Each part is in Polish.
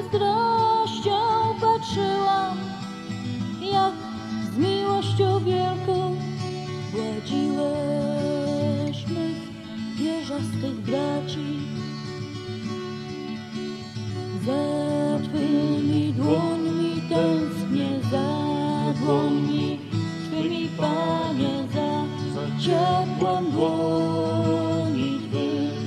zazdrością patrzyłam, jak z miłością wielką gładziłeś mych wierzastych braci. Za Twymi dłońmi tęsknię, za dłońmi Twymi, Panie, za ciepłem dłoni Twych.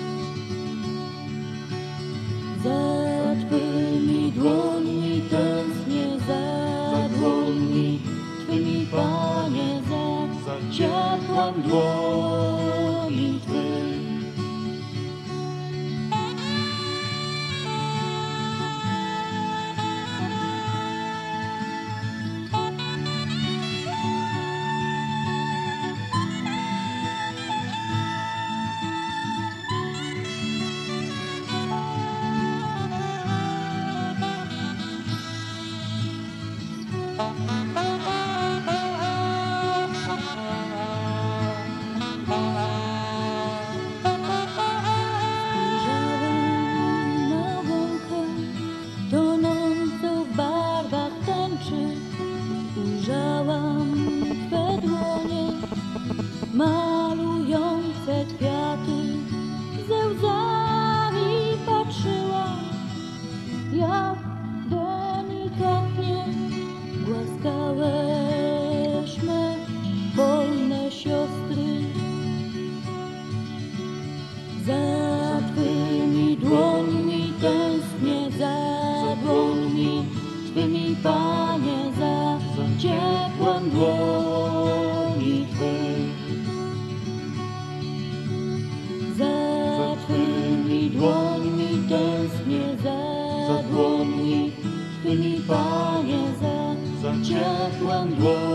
Za Twymi dłońmi tęsknię, za dłońmi Twymi, Panie, za ciepłem dłoni Twych. Spojrzałem na łąkę tonącą w barwach tęczy, ujrzałam Twe dłonie malujące kwiaty. Ze łzami patrzyłam, jak delikatnie głaskałeś me wolne siostry. Za Twymi dłońmi tęsknię, za dłońmi Twymi, Panie, za ciepłem dłoni Twych. Za Twymi dłońmi tęsknię, za dłońmi Twymi, Panie, za ciepłem dłoni